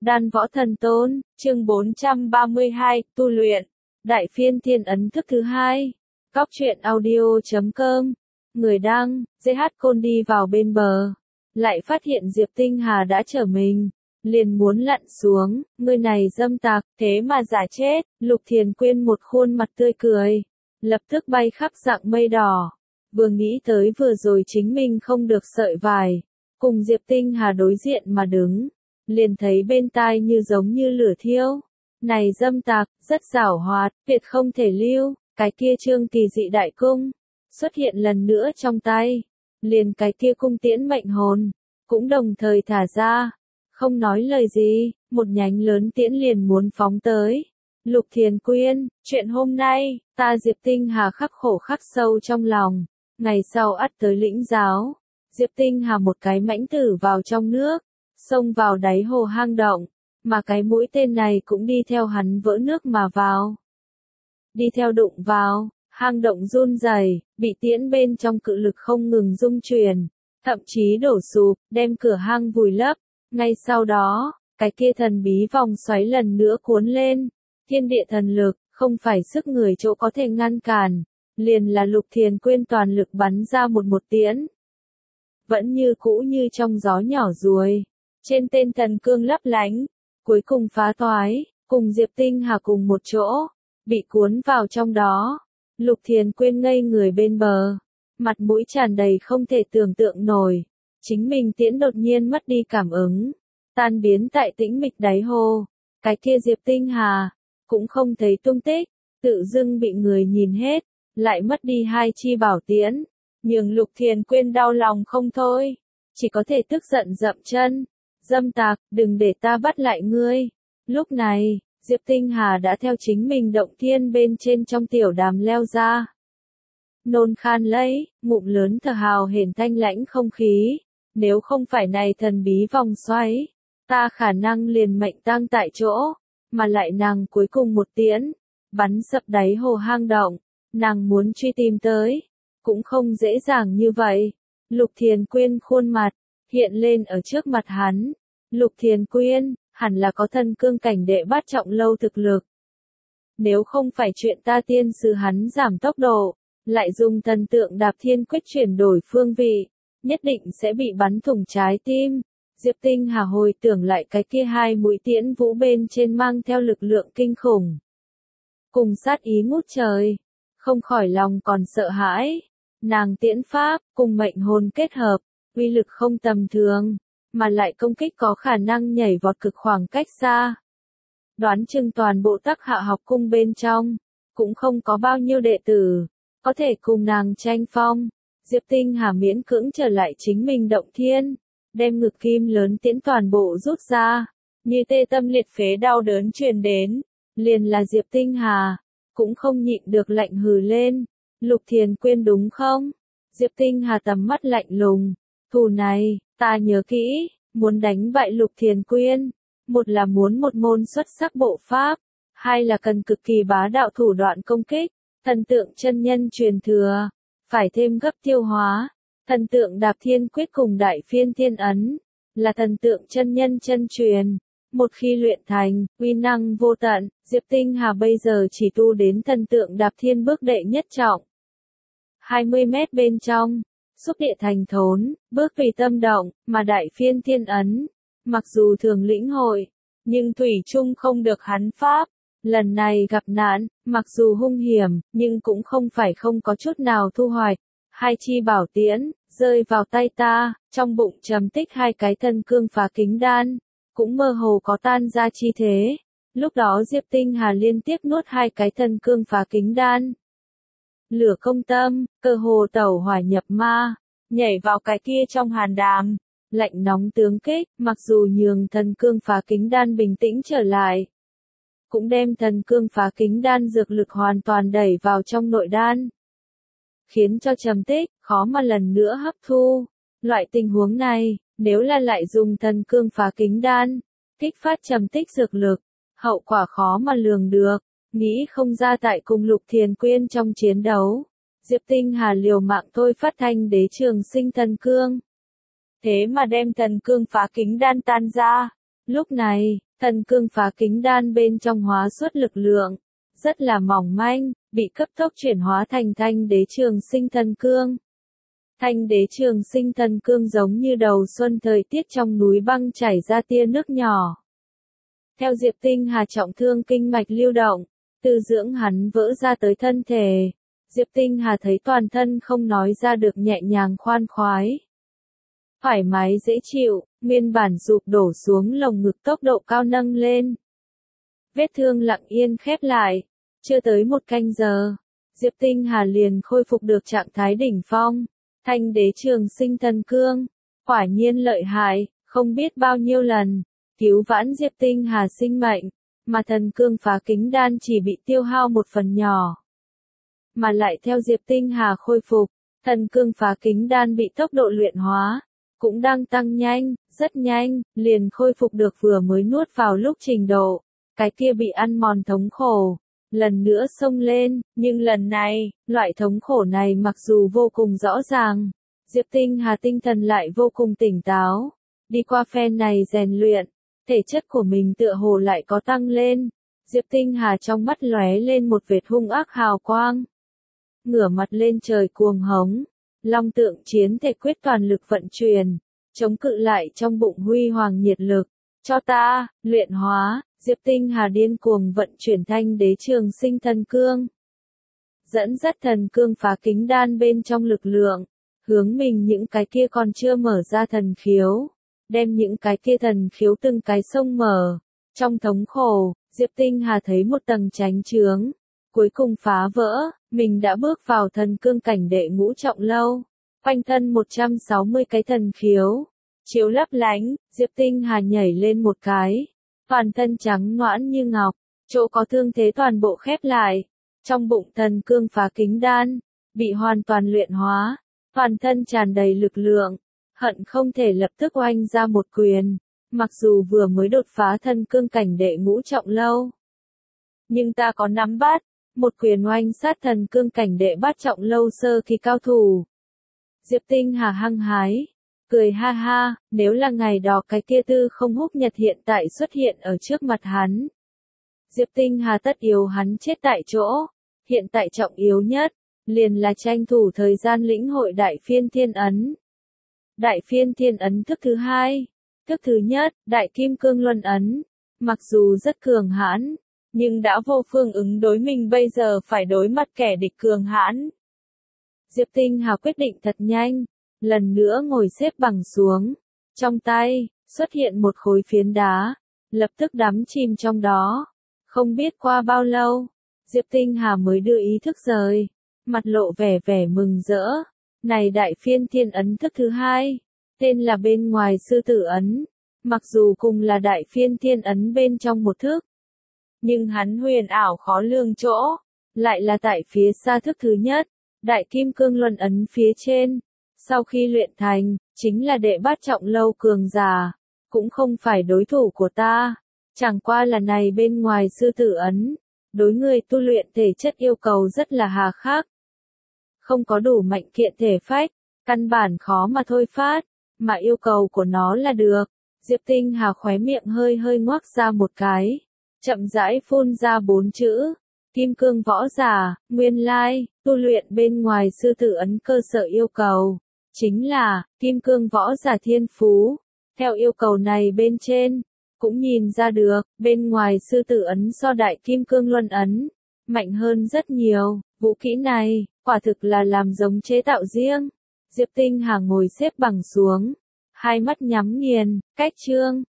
Đan Võ Thần Tôn, chương 432, tu luyện. Đại phiên thiên ấn thức thứ 2. Góc truyện audio.com. Người đăng, GH Côn đi vào bên bờ. Lại phát hiện Diệp Tinh Hà đã trở mình. Liền muốn lặn xuống, người này dâm tặc, thế mà giả chết. Lục Thiền Quyên một khuôn mặt tươi cười. Lập tức bay khắp dạng mây đỏ. Vừa nghĩ tới vừa rồi chính mình không được sợi vải. Cùng Diệp Tinh Hà đối diện mà đứng. Liền thấy bên tai như giống như lửa thiêu. Này dâm tặc, rất giảo hoạt, tuyệt không thể lưu, cái kia trương kỳ dị đại cung. Xuất hiện lần nữa trong tay. Liền cái kia cung tiễn mệnh hồn. Cũng đồng thời thả ra. Không nói lời gì, một nhánh lớn tiễn liền muốn phóng tới. Lục Thiền Quyên, chuyện hôm nay, ta Diệp Tinh Hà khắc khổ khắc sâu trong lòng. Ngày sau ắt tới lĩnh giáo. Diệp Tinh Hà một cái mãnh tử vào trong nước. Xông vào đáy hồ hang động, mà cái mũi tên này cũng đi theo hắn vỡ nước mà vào. Đi theo đụng vào, hang động run rẩy, bị tiễn bên trong cự lực không ngừng rung chuyển, thậm chí đổ sụp, đem cửa hang vùi lấp. Ngay sau đó, cái kia thần bí vòng xoáy lần nữa cuốn lên, thiên địa thần lực, không phải sức người chỗ có thể ngăn cản, liền là Lục Thiền Quyên toàn lực bắn ra một tiễn. Vẫn như cũ như trong gió nhỏ ruồi. Trên tên thần cương lấp lánh, cuối cùng phá toái, cùng Diệp Tinh Hà cùng một chỗ, bị cuốn vào trong đó. Lục Thiền Quyên ngây người bên bờ, mặt mũi tràn đầy không thể tưởng tượng nổi. Chính mình tiễn đột nhiên mất đi cảm ứng, tan biến tại tĩnh mịch đáy hồ. Cái kia Diệp Tinh Hà, cũng không thấy tung tích, tự dưng bị người nhìn hết, lại mất đi hai chi bảo tiễn. Nhưng Lục Thiền Quyên đau lòng không thôi, chỉ có thể tức giận dậm chân. Dâm tặc, đừng để ta bắt lại ngươi. Lúc này, Diệp Tinh Hà đã theo chính mình động thiên bên trên trong tiểu đàm leo ra. Nôn khan lấy, ngụm lớn thở hào hển thanh lãnh không khí. Nếu không phải này thần bí vòng xoáy, ta khả năng liền mệnh tang tại chỗ. Mà lại nàng cuối cùng một tiễn, bắn sập đáy hồ hang động. Nàng muốn truy tìm tới, cũng không dễ dàng như vậy. Lục Thiền Quyên khuôn mặt hiện lên ở trước mặt hắn. Lục Thiền Quyên, hẳn là có thần cương cảnh đệ bát trọng lâu thực lực. Nếu không phải chuyện ta tiên sư hắn giảm tốc độ, lại dùng thần tượng đạp thiên quyết chuyển đổi phương vị, nhất định sẽ bị bắn thủng trái tim. Diệp Tinh Hà hồi tưởng lại cái kia hai mũi tiễn vũ bên trên mang theo lực lượng kinh khủng. Cùng sát ý ngút trời, không khỏi lòng còn sợ hãi. Nàng tiễn pháp, cùng mệnh hồn kết hợp, uy lực không tầm thường, mà lại công kích có khả năng nhảy vọt cực khoảng cách xa. Đoán chừng toàn bộ Tắc Hạ học cung bên trong, cũng không có bao nhiêu đệ tử, có thể cùng nàng tranh phong. Diệp Tinh Hà miễn cưỡng trở lại chính mình động thiên, đem ngực kim lớn tiễn toàn bộ rút ra, như tê tâm liệt phế đau đớn truyền đến, liền là Diệp Tinh Hà, cũng không nhịn được lạnh hừ lên. Lục Thiền Quyên đúng không? Diệp Tinh Hà tầm mắt lạnh lùng, thù này, ta nhớ kỹ, muốn đánh bại Lục Thiền Quyên, một là muốn một môn xuất sắc bộ pháp, hai là cần cực kỳ bá đạo thủ đoạn công kích, thần tượng chân nhân truyền thừa, phải thêm gấp tiêu hóa, thần tượng đạp thiên quyết cùng đại phiên thiên ấn, là thần tượng chân nhân chân truyền. Một khi luyện thành, uy năng vô tận, Diệp Tinh Hà bây giờ chỉ tu đến thần tượng đạp thiên bước đệ nhất trọng. 20 mét bên trong, xúc địa thành thốn, bước tùy tâm động, mà đại phiên thiên ấn, mặc dù thường lĩnh hội, nhưng thủy chung không được hắn pháp. Lần này gặp nạn, mặc dù hung hiểm, nhưng cũng không phải không có chút nào thu hoạch. Hai chi bảo tiễn, rơi vào tay ta, trong bụng trầm tích hai cái thân cương phá kính đan, cũng mơ hồ có tan ra chi thế. Lúc đó Diệp Tinh Hà liên tiếp nuốt hai cái thân cương phá kính đan. Lửa công tâm, cơ hồ tẩu hỏa nhập ma, nhảy vào cái kia trong hàn đàm, lạnh nóng tướng kích, mặc dù nhường thần cương phá kính đan bình tĩnh trở lại, cũng đem thần cương phá kính đan dược lực hoàn toàn đẩy vào trong nội đan, khiến cho trầm tích, khó mà lần nữa hấp thu. Loại tình huống này, nếu là lại dùng thần cương phá kính đan, kích phát trầm tích dược lực, hậu quả khó mà lường được. Nghĩ không ra tại cùng Lục Thiền Quyên trong chiến đấu, Diệp Tinh Hà liều mạng thôi phát thanh đế trường sinh thần cương. Thế mà đem thần cương phá kính đan tan ra. Lúc này, Thần cương phá kính đan bên trong hóa xuất lực lượng, rất là mỏng manh, bị cấp tốc chuyển hóa thành thanh đế trường sinh thần cương. Thanh đế trường sinh thần cương giống như đầu xuân thời tiết trong núi băng chảy ra tia nước nhỏ. Theo Diệp Tinh Hà trọng thương kinh mạch lưu động, từ dưỡng hắn vỡ ra tới thân thể, Diệp Tinh Hà thấy toàn thân không nói ra được nhẹ nhàng khoan khoái. Thoải mái dễ chịu, nguyên bản sụp đổ xuống lồng ngực tốc độ cao nâng lên. Vết thương lặng yên khép lại, chưa tới 1 canh giờ, Diệp Tinh Hà liền khôi phục được trạng thái đỉnh phong. Thanh đế trường sinh thần cương, quả nhiên lợi hại, không biết bao nhiêu lần, cứu vãn Diệp Tinh Hà sinh mệnh, mà thần cương phá kính đan chỉ bị tiêu hao một phần nhỏ. Mà lại theo Diệp Tinh Hà khôi phục, thần cương phá kính đan bị tốc độ luyện hóa, cũng đang tăng nhanh, rất nhanh, liền khôi phục được vừa mới nuốt vào lúc trình độ, cái kia bị ăn mòn thống khổ. Lần nữa xông lên, nhưng lần này, loại thống khổ này mặc dù vô cùng rõ ràng, Diệp Tinh Hà tinh thần lại vô cùng tỉnh táo. Đi qua phen này rèn luyện, thể chất của mình tựa hồ lại có tăng lên. Diệp Tinh Hà trong mắt lóe lên một vệt hung ác hào quang. Ngửa mặt lên trời cuồng hống, long tượng chiến thể quyết toàn lực vận chuyển, chống cự lại trong bụng huy hoàng nhiệt lực. Cho ta, luyện hóa. Diệp Tinh Hà điên cuồng vận chuyển thanh đế trường sinh thần cương. Dẫn dắt thần cương phá kính đan bên trong lực lượng, hướng mình những cái kia còn chưa mở ra thần khiếu, đem những cái kia thần khiếu từng cái sông mở. Trong thống khổ, Diệp Tinh Hà thấy một tầng chánh chướng, cuối cùng phá vỡ, mình đã bước vào thần cương cảnh đệ ngũ trọng lâu. Quanh thân 160 cái thần khiếu, chiếu lấp lánh, Diệp Tinh Hà nhảy lên một cái. Toàn thân trắng noãn như ngọc, chỗ có thương thế toàn bộ khép lại. Trong bụng thần cương phá kính đan, bị hoàn toàn luyện hóa, toàn thân tràn đầy lực lượng, hận không thể lập tức oanh ra một quyền, mặc dù vừa mới đột phá thần cương cảnh đệ ngũ trọng lâu. Nhưng ta có nắm bắt, một quyền oanh sát thần cương cảnh đệ bát trọng lâu sơ kỳ cao thủ. Diệp Tinh Hà hăng hái. Cười ha ha, nếu là ngày đó cái kia Tư Không Húc Nhật hiện tại xuất hiện ở trước mặt hắn. Diệp Tinh Hà tất yếu hắn chết tại chỗ, hiện tại trọng yếu nhất, liền là tranh thủ thời gian lĩnh hội Đại Phiên Thiên Ấn. Đại Phiên Thiên Ấn thức thứ 2, thức thứ nhất, Đại Kim Cương Luân Ấn, mặc dù rất cường hãn, nhưng đã vô phương ứng đối mình bây giờ phải đối mặt kẻ địch cường hãn. Diệp Tinh Hà quyết định thật nhanh. Lần nữa ngồi xếp bằng xuống, trong tay, xuất hiện một khối phiến đá, lập tức đắm chìm trong đó. Không biết qua bao lâu, Diệp Tinh Hà mới đưa ý thức rời, mặt lộ vẻ mừng rỡ. Này Đại Phiên Thiên Ấn thức thứ 2, tên là bên ngoài Sư Tử Ấn, mặc dù cùng là Đại Phiên Thiên Ấn bên trong một thức, nhưng hắn huyền ảo khó lường chỗ, lại là tại phía xa thức thứ nhất, Đại Kim Cương Luân Ấn phía trên. Sau khi luyện thành, chính là đệ bát trọng lâu cường giả, cũng không phải đối thủ của ta. Chẳng qua là này bên ngoài Sư Tử Ấn, đối người tu luyện thể chất yêu cầu rất là hà khắc. Không có đủ mạnh kiện thể phách, căn bản khó mà thôi phát, mà yêu cầu của nó là được. Diệp Tinh Hà khóe miệng hơi ngoác ra một cái, chậm rãi phun ra 4 chữ. Kim cương võ giả, nguyên lai, tu luyện bên ngoài Sư Tử Ấn cơ sở yêu cầu, chính là, kim cương võ giả thiên phú. Theo yêu cầu này bên trên, cũng nhìn ra được, bên ngoài Sư Tử Ấn so Đại Kim Cương Luân Ấn, mạnh hơn rất nhiều. Vũ kỹ này, quả thực là làm giống chế tạo riêng. Diệp Tinh Hà ngồi xếp bằng xuống, hai mắt nhắm nghiền, cách chương.